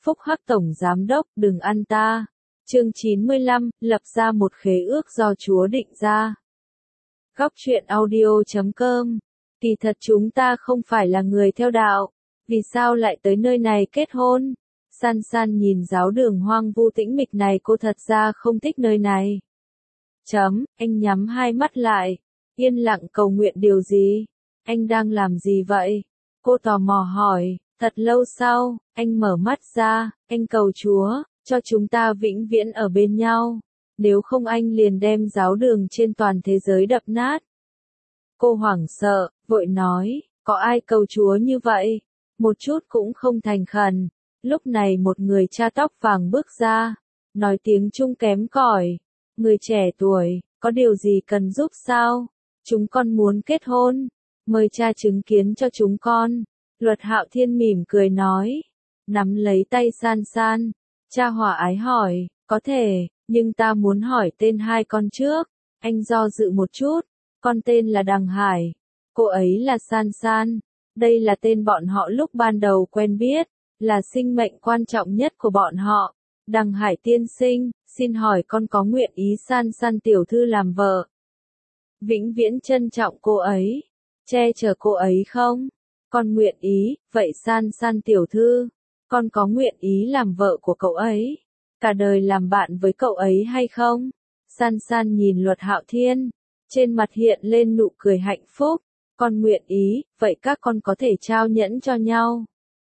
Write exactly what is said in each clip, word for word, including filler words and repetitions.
Phúc Hắc Tổng Giám Đốc đừng ăn ta. Chương chín mươi lăm, lập ra một khế ước do Chúa định ra. Góc truyện audio chấm com. Kỳ thật chúng ta không phải là người theo đạo. Vì sao lại tới nơi này kết hôn? San San nhìn giáo đường hoang vu tĩnh mịch này, cô thật ra không thích nơi này. Chấm, anh nhắm hai mắt lại. Yên lặng cầu nguyện điều gì? Anh đang làm gì vậy? Cô tò mò hỏi. Thật lâu sau, anh mở mắt ra, anh cầu Chúa, cho chúng ta vĩnh viễn ở bên nhau. Nếu không anh liền đem giáo đường trên toàn thế giới đập nát. Cô hoảng sợ, vội nói, có ai cầu Chúa như vậy? Một chút cũng không thành khẩn. Lúc này một người cha tóc vàng bước ra, nói tiếng Trung kém cỏi. Người trẻ tuổi, có điều gì cần giúp sao? Chúng con muốn kết hôn. Mời cha chứng kiến cho chúng con. Luật Hạo Thiên mỉm cười nói, nắm lấy tay San San, cha hòa ái hỏi, có thể, nhưng ta muốn hỏi tên hai con trước. Anh do dự một chút, con tên là Đằng Hải, cô ấy là San San, đây là tên bọn họ lúc ban đầu quen biết, là sinh mệnh quan trọng nhất của bọn họ. Đằng Hải tiên sinh, xin hỏi con có nguyện ý San San tiểu thư làm vợ? Vĩnh viễn trân trọng cô ấy, che chở cô ấy không? Con nguyện ý, vậy San San tiểu thư, con có nguyện ý làm vợ của cậu ấy, cả đời làm bạn với cậu ấy hay không? San San nhìn Luật Hạo Thiên, trên mặt hiện lên nụ cười hạnh phúc, con nguyện ý, vậy các con có thể trao nhẫn cho nhau.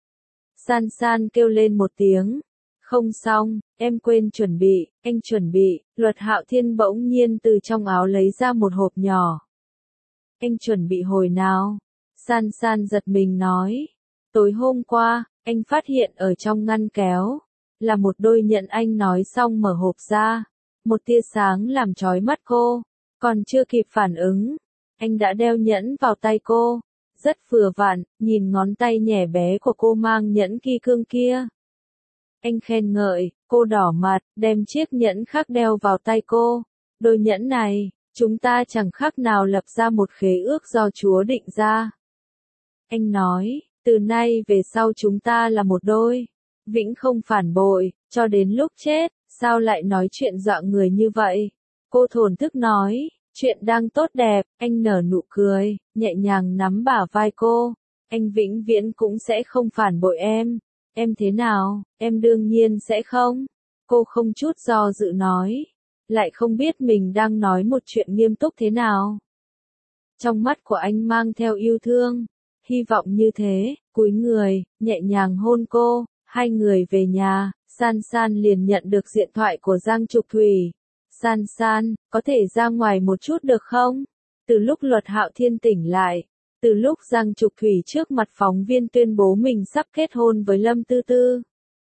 San San kêu lên một tiếng, không xong, em quên chuẩn bị, anh chuẩn bị. Luật Hạo Thiên bỗng nhiên từ trong áo lấy ra một hộp nhỏ. Anh chuẩn bị hồi nào? San San giật mình nói, tối hôm qua, anh phát hiện ở trong ngăn kéo, là một đôi nhẫn. Anh nói xong mở hộp ra, một tia sáng làm chói mắt cô, còn chưa kịp phản ứng, anh đã đeo nhẫn vào tay cô, rất vừa vặn, nhìn ngón tay nhẻ bé của cô mang nhẫn kim cương kia. Anh khen ngợi, cô đỏ mặt, đem chiếc nhẫn khác đeo vào tay cô, đôi nhẫn này, chúng ta chẳng khác nào lập ra một khế ước do Chúa định ra. Anh nói, từ nay về sau chúng ta là một đôi, vĩnh không phản bội, cho đến lúc chết. Sao lại nói chuyện dọa người như vậy? Cô thổn thức nói, chuyện đang tốt đẹp. Anh nở nụ cười, nhẹ nhàng nắm bả vai cô. Anh vĩnh viễn cũng sẽ không phản bội em. Em thế nào? Em đương nhiên sẽ không. Cô không chút do dự nói, lại không biết mình đang nói một chuyện nghiêm túc thế nào. Trong mắt của anh mang theo yêu thương. Hy vọng như thế, cúi người, nhẹ nhàng hôn cô. Hai người về nhà, San San liền nhận được điện thoại của Giang Trục Thủy. San San, có thể ra ngoài một chút được không? Từ lúc Luật Hạo Thiên tỉnh lại, từ lúc Giang Trục Thủy trước mặt phóng viên tuyên bố mình sắp kết hôn với Lâm Tư Tư,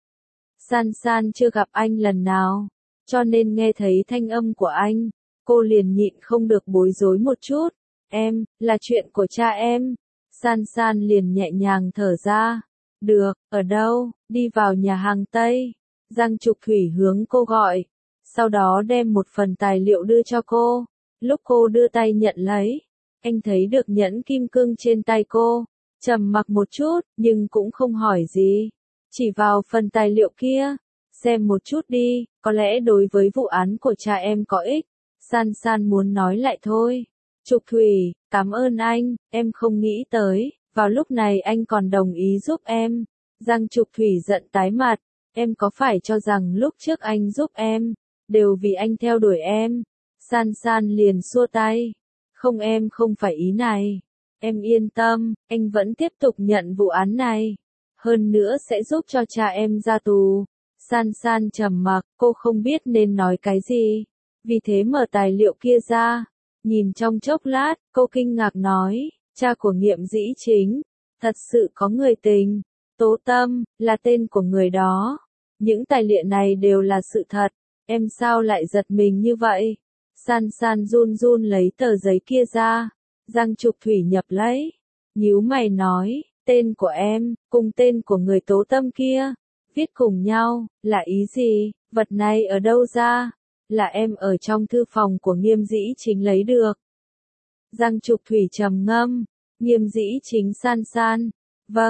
San San chưa gặp anh lần nào, cho nên nghe thấy thanh âm của anh, cô liền nhịn không được bối rối một chút. Em, là chuyện của cha em. San San liền nhẹ nhàng thở ra. Được, ở đâu? Đi vào nhà hàng Tây. Giang Trục Thủy hướng cô gọi. Sau đó đem một phần tài liệu đưa cho cô. Lúc cô đưa tay nhận lấy, anh thấy được nhẫn kim cương trên tay cô. Trầm mặc một chút, nhưng cũng không hỏi gì. Chỉ vào phần tài liệu kia. Xem một chút đi, có lẽ đối với vụ án của cha em có ích. San San muốn nói lại thôi. Trục Thủy, cảm ơn anh, em không nghĩ tới, vào lúc này anh còn đồng ý giúp em. Giang Trục Thủy giận tái mặt, em có phải cho rằng lúc trước anh giúp em, đều vì anh theo đuổi em? San San liền xua tay, không, em không phải ý này. Em yên tâm, anh vẫn tiếp tục nhận vụ án này. Hơn nữa sẽ giúp cho cha em ra tù. San San trầm mặc, cô không biết nên nói cái gì. Vì thế mở tài liệu kia ra. Nhìn trong chốc lát, cô kinh ngạc nói, cha của Nghiệm Dĩ Chính, thật sự có người tình. Tố Tâm, là tên của người đó. Những tài liệu này đều là sự thật. Em sao lại giật mình như vậy? San San run run lấy tờ giấy kia ra. Giang Trục Thủy nhập lấy. Nhíu mày nói, tên của em, cùng tên của người Tố Tâm kia, viết cùng nhau, là ý gì? Vật này ở đâu ra? Là em ở trong thư phòng của Nghiêm Dĩ Chính lấy được. Giang Trục Thủy trầm ngâm, Nghiêm Dĩ Chính. San San, vâng.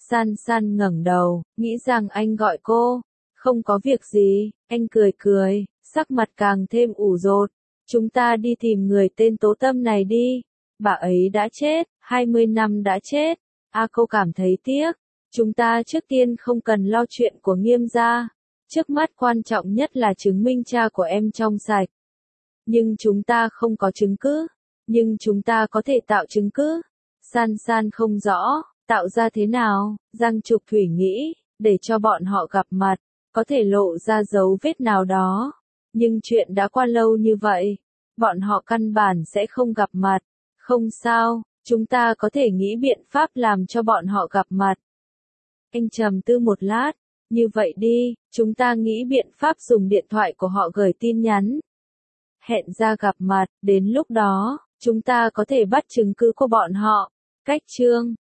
San San ngẩng đầu, nghĩ rằng anh gọi cô. Không có việc gì, anh cười cười, sắc mặt càng thêm ủ rột. Chúng ta đi tìm người tên Tố Tâm này đi. Bà ấy đã chết, hai mươi năm đã chết. A cô cảm thấy tiếc. Chúng ta trước tiên không cần lo chuyện của Nghiêm gia. Trước mắt quan trọng nhất là chứng minh cha của em trong sạch. Nhưng chúng ta không có chứng cứ. Nhưng chúng ta có thể tạo chứng cứ. San San không rõ, tạo ra thế nào, Giang Trục Thủy nghĩ, để cho bọn họ gặp mặt, có thể lộ ra dấu vết nào đó. Nhưng chuyện đã qua lâu như vậy, bọn họ căn bản sẽ không gặp mặt. Không sao, chúng ta có thể nghĩ biện pháp làm cho bọn họ gặp mặt. Anh trầm tư một lát, như vậy đi, chúng ta nghĩ biện pháp dùng điện thoại của họ gửi tin nhắn. Hẹn ra gặp mặt, đến lúc đó, chúng ta có thể bắt chứng cứ của bọn họ. Cách chương